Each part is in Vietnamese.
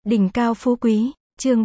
Đỉnh cao phú quý, chương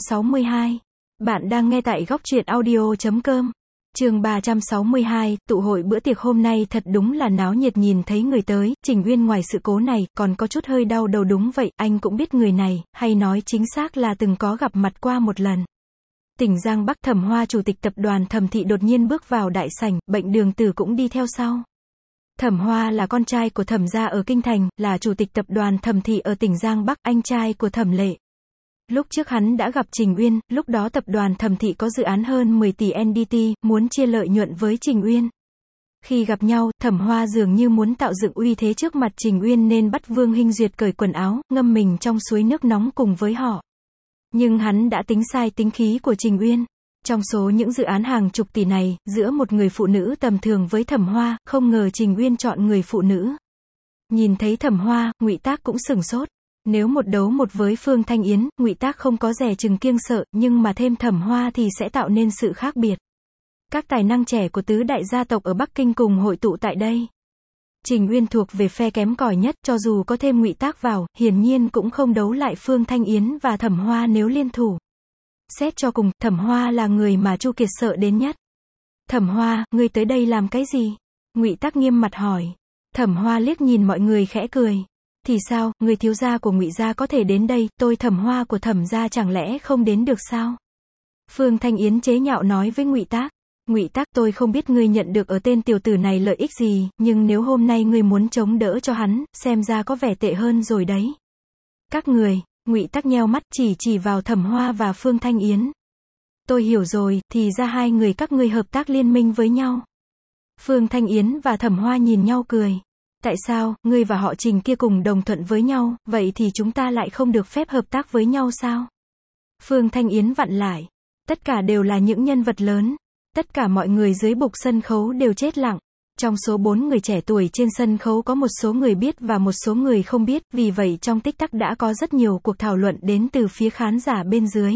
362. Bạn đang nghe tại góc truyện audio.com. Chương 362, tụ hội bữa tiệc hôm nay thật đúng là náo nhiệt, nhìn thấy người tới, Trình Uyên ngoài sự cố này, còn có chút hơi đau đầu. Đúng vậy, anh cũng biết người này, hay nói chính xác là từng có gặp mặt qua một lần. Tỉnh Giang Bắc, Thẩm Hoa chủ tịch tập đoàn Thẩm thị đột nhiên bước vào đại sảnh, Bệnh Đường Tử cũng đi theo sau. Thẩm Hoa là con trai của Thẩm gia ở Kinh Thành, là chủ tịch tập đoàn Thẩm thị ở tỉnh Giang Bắc, anh trai của Thẩm Lệ. Lúc trước hắn đã gặp Trình Uyên, lúc đó tập đoàn Thẩm thị có dự án hơn 10 tỷ NDT, muốn chia lợi nhuận với Trình Uyên. Khi gặp nhau, Thẩm Hoa dường như muốn tạo dựng uy thế trước mặt Trình Uyên nên bắt Vương Hinh Duyệt cởi quần áo, ngâm mình trong suối nước nóng cùng với họ. Nhưng hắn đã tính sai tính khí của Trình Uyên. Trong số những dự án hàng chục tỷ này, giữa một người phụ nữ tầm thường với Thẩm Hoa, không ngờ Trình Uyên chọn người phụ nữ. Nhìn thấy Thẩm Hoa, Ngụy Tác cũng sửng sốt. Nếu một đấu một với Phương Thanh Yến, Ngụy Tác không có dè chừng kiêng sợ, nhưng mà thêm Thẩm Hoa thì sẽ tạo nên sự khác biệt. Các tài năng trẻ của tứ đại gia tộc ở Bắc Kinh cùng hội tụ tại đây. Trình Uyên thuộc về phe kém cỏi nhất, cho dù có thêm Ngụy Tác vào, hiển nhiên cũng không đấu lại Phương Thanh Yến và Thẩm Hoa nếu liên thủ. Xét cho cùng, Thẩm Hoa là người mà Chu Kiệt sợ đến nhất. Thẩm Hoa, ngươi tới đây làm cái gì? Ngụy Tác nghiêm mặt hỏi. Thẩm Hoa liếc nhìn mọi người khẽ cười. Thì sao, người thiếu gia của Ngụy gia có thể đến đây, tôi Thẩm Hoa của Thẩm gia chẳng lẽ không đến được sao? Phương Thanh Yến chế nhạo nói với Ngụy Tác. Ngụy Tác, tôi không biết ngươi nhận được ở tên tiểu tử này lợi ích gì, nhưng nếu hôm nay ngươi muốn chống đỡ cho hắn, xem ra có vẻ tệ hơn rồi đấy. Các người, Ngụy Tác nheo mắt chỉ vào Thẩm Hoa và Phương Thanh Yến. Tôi hiểu rồi, thì ra hai người các ngươi hợp tác liên minh với nhau. Phương Thanh Yến và Thẩm Hoa nhìn nhau cười. Tại sao, ngươi và họ Trình kia cùng đồng thuận với nhau, vậy thì chúng ta lại không được phép hợp tác với nhau sao? Phương Thanh Yến vặn lại. Tất cả đều là những nhân vật lớn. Tất cả mọi người dưới bục sân khấu đều chết lặng. Trong số 4 người trẻ tuổi trên sân khấu có một số người biết và một số người không biết, vì vậy trong tích tắc đã có rất nhiều cuộc thảo luận đến từ phía khán giả bên dưới.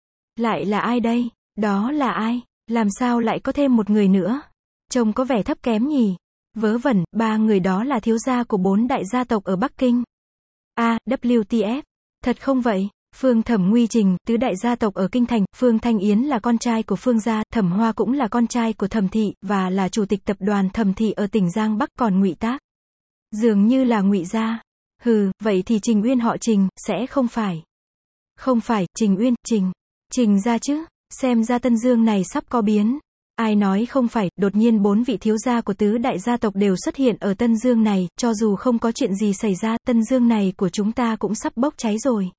Lại là ai đây? Đó là ai? Làm sao lại có thêm một người nữa? Trông có vẻ thấp kém nhỉ? Vớ vẩn, 3 người đó là thiếu gia của 4 đại gia tộc ở Bắc Kinh. WTF. Thật không vậy? Phương Thẩm Nguy Trình, tứ đại gia tộc ở Kinh Thành, Phương Thanh Yến là con trai của Phương gia, Thẩm Hoa cũng là con trai của Thẩm thị, và là chủ tịch tập đoàn Thẩm thị ở tỉnh Giang Bắc, còn Ngụy Tác dường như là Ngụy gia. Hừ, vậy thì Trình Uyên họ Trình, sẽ không phải. Không phải, Trình Uyên, Trình gia chứ, xem ra Tân Dương này sắp có biến. Ai nói không phải, đột nhiên 4 vị thiếu gia của tứ đại gia tộc đều xuất hiện ở Tân Dương này, cho dù không có chuyện gì xảy ra, Tân Dương này của chúng ta cũng sắp bốc cháy rồi.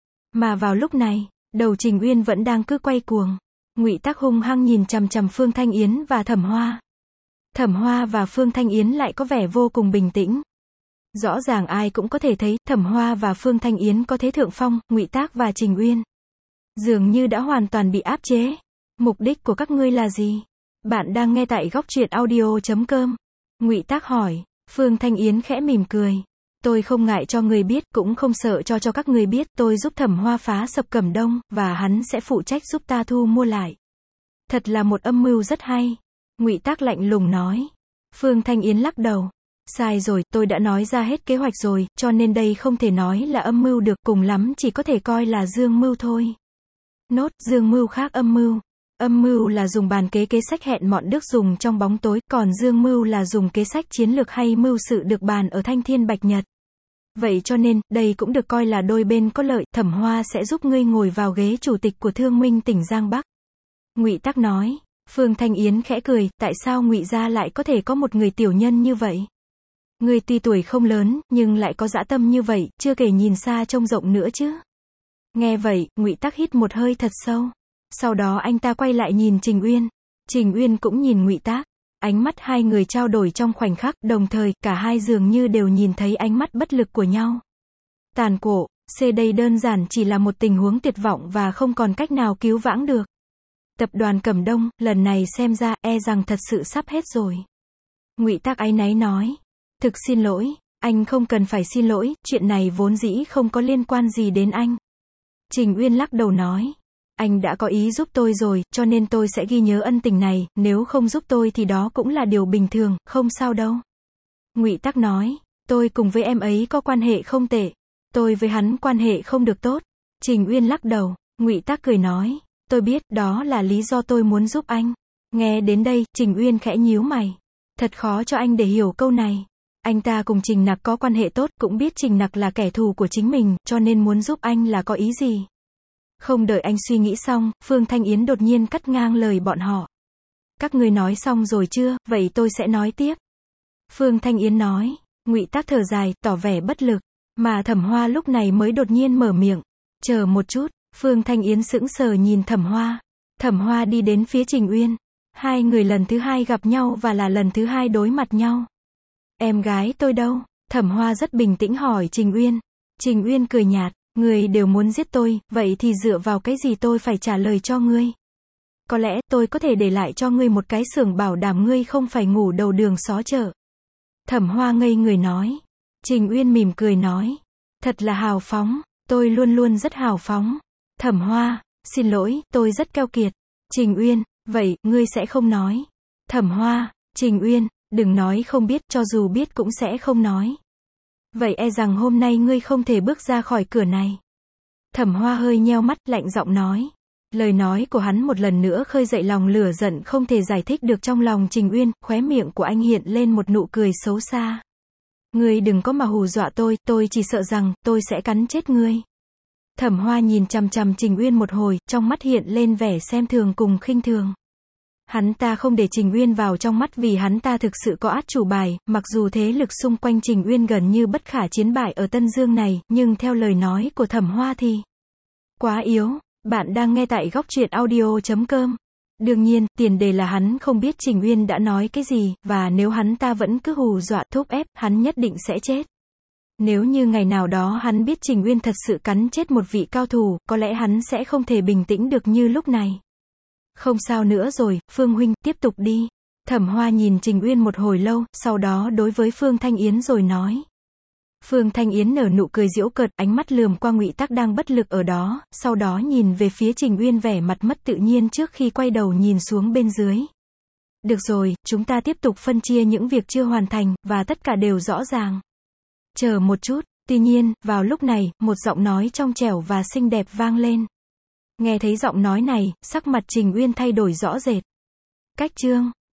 Mà vào lúc này, đầu Trình Uyên vẫn đang cứ quay cuồng. Ngụy Tác hung hăng nhìn chằm chằm Phương Thanh Yến và Thẩm Hoa. Thẩm Hoa và Phương Thanh Yến lại có vẻ vô cùng bình tĩnh. Rõ ràng ai cũng có thể thấy, Thẩm Hoa và Phương Thanh Yến có thế thượng phong, Ngụy Tác và Trình Uyên dường như đã hoàn toàn bị áp chế. Mục đích của các ngươi là gì? Bạn đang nghe tại góc truyện audio.com. Ngụy Tác hỏi. Phương Thanh Yến khẽ mỉm cười. Tôi không ngại cho người biết, cũng không sợ cho các người biết, tôi giúp Thẩm Hoa phá sập Cẩm Đông, và hắn sẽ phụ trách giúp ta thu mua lại. Thật là một âm mưu rất hay. Ngụy Tác lạnh lùng nói. Phương Thanh Yến lắc đầu. Sai rồi, tôi đã nói ra hết kế hoạch rồi, cho nên đây không thể nói là âm mưu được, cùng lắm chỉ có thể coi là dương mưu thôi. Nốt, dương mưu khác âm mưu. Âm mưu là dùng bàn kế sách hẹn mọn đức dùng trong bóng tối, còn dương mưu là dùng kế sách chiến lược hay mưu sự được bàn ở thanh thiên bạch nhật. Vậy cho nên, đây cũng được coi là đôi bên có lợi, Thẩm Hoa sẽ giúp ngươi ngồi vào ghế chủ tịch của Thương Minh tỉnh Giang Bắc. Ngụy Tác nói. Phương Thanh Yến khẽ cười, tại sao Ngụy gia lại có thể có một người tiểu nhân như vậy? Ngươi tuy tuổi không lớn, nhưng lại có dã tâm như vậy, chưa kể nhìn xa trông rộng nữa chứ. Nghe vậy, Ngụy Tác hít một hơi thật sâu. Sau đó anh ta quay lại nhìn Trình Uyên. Trình Uyên cũng nhìn Ngụy Tác. Ánh mắt hai người trao đổi trong khoảnh khắc, đồng thời, cả hai dường như đều nhìn thấy ánh mắt bất lực của nhau. Tàn cổ, đây đơn giản chỉ là một tình huống tuyệt vọng và không còn cách nào cứu vãn được. Tập đoàn Cẩm Đông, lần này xem ra, rằng thật sự sắp hết rồi. Ngụy Tác áy náy nói. Thực xin lỗi, anh không cần phải xin lỗi, chuyện này vốn dĩ không có liên quan gì đến anh. Trình Uyên lắc đầu nói. Anh đã có ý giúp tôi rồi, cho nên tôi sẽ ghi nhớ ân tình này, nếu không giúp tôi thì đó cũng là điều bình thường, không sao đâu. Ngụy Tác nói. Tôi cùng với em ấy có quan hệ không tệ. Tôi với hắn quan hệ không được tốt. Trình Uyên lắc đầu, Ngụy Tắc cười nói, tôi biết, đó là lý do tôi muốn giúp anh. Nghe đến đây, Trình Uyên khẽ nhíu mày. Thật khó cho anh để hiểu câu này. Anh ta cùng Trình Nặc có quan hệ tốt, cũng biết Trình Nặc là kẻ thù của chính mình, cho nên muốn giúp anh là có ý gì? Không đợi anh suy nghĩ xong, Phương Thanh Yến đột nhiên cắt ngang lời bọn họ. Các ngươi nói xong rồi chưa, vậy tôi sẽ nói tiếp. Phương Thanh Yến nói. Ngụy Tắc thở dài, tỏ vẻ bất lực. Mà Thẩm Hoa lúc này mới đột nhiên mở miệng. Chờ một chút. Phương Thanh Yến sững sờ nhìn Thẩm Hoa. Thẩm Hoa đi đến phía Trình Uyên. Hai người lần thứ hai gặp nhau và là lần thứ hai đối mặt nhau. Em gái tôi đâu? Thẩm Hoa rất bình tĩnh hỏi Trình Uyên. Trình Uyên cười nhạt. Người đều muốn giết tôi, vậy thì dựa vào cái gì tôi phải trả lời cho ngươi? Có lẽ tôi có thể để lại cho ngươi một cái xưởng bảo đảm ngươi không phải ngủ đầu đường xó chợ. Thẩm Hoa ngây người nói. Trình Uyên mỉm cười nói. Thật là hào phóng, tôi luôn luôn rất hào phóng. Thẩm Hoa, xin lỗi, tôi rất keo kiệt. Trình Uyên, vậy, ngươi sẽ không nói. Thẩm Hoa, Trình Uyên, đừng nói không biết, cho dù biết cũng sẽ không nói. Vậy e rằng hôm nay ngươi không thể bước ra khỏi cửa này. Thẩm Hoa hơi nheo mắt, lạnh giọng nói. Lời nói của hắn một lần nữa khơi dậy lòng lửa giận không thể giải thích được trong lòng Trình Uyên, khóe miệng của anh hiện lên một nụ cười xấu xa. Ngươi đừng có mà hù dọa tôi chỉ sợ rằng, tôi sẽ cắn chết ngươi. Thẩm Hoa nhìn chằm chằm Trình Uyên một hồi, trong mắt hiện lên vẻ xem thường cùng khinh thường. Hắn ta không để Trình Uyên vào trong mắt vì hắn ta thực sự có át chủ bài, mặc dù thế lực xung quanh Trình Uyên gần như bất khả chiến bại ở Tân Dương này, nhưng theo lời nói của Thẩm Hoa thì quá yếu. Bạn đang nghe tại Góc Truyện Audio.com. Đương nhiên, tiền đề là hắn không biết Trình Uyên đã nói cái gì, và nếu hắn ta vẫn cứ hù dọa thúc ép, hắn nhất định sẽ chết. Nếu như ngày nào đó hắn biết Trình Uyên thật sự cắn chết một vị cao thủ, có lẽ hắn sẽ không thể bình tĩnh được như lúc này. Không sao nữa rồi, Phương huynh, tiếp tục đi. Thẩm Hoa nhìn Trình Uyên một hồi lâu, sau đó đối với Phương Thanh Yến rồi nói. Phương Thanh Yến nở nụ cười giễu cợt, ánh mắt lườm qua Ngụy Tắc đang bất lực ở đó, sau đó nhìn về phía Trình Uyên vẻ mặt mất tự nhiên trước khi quay đầu nhìn xuống bên dưới. Được rồi, chúng ta tiếp tục phân chia những việc chưa hoàn thành, và tất cả đều rõ ràng. Chờ một chút, tuy nhiên, vào lúc này, một giọng nói trong trẻo và xinh đẹp vang lên. Nghe thấy giọng nói này, sắc mặt Trình Uyên thay đổi rõ rệt. Cách chương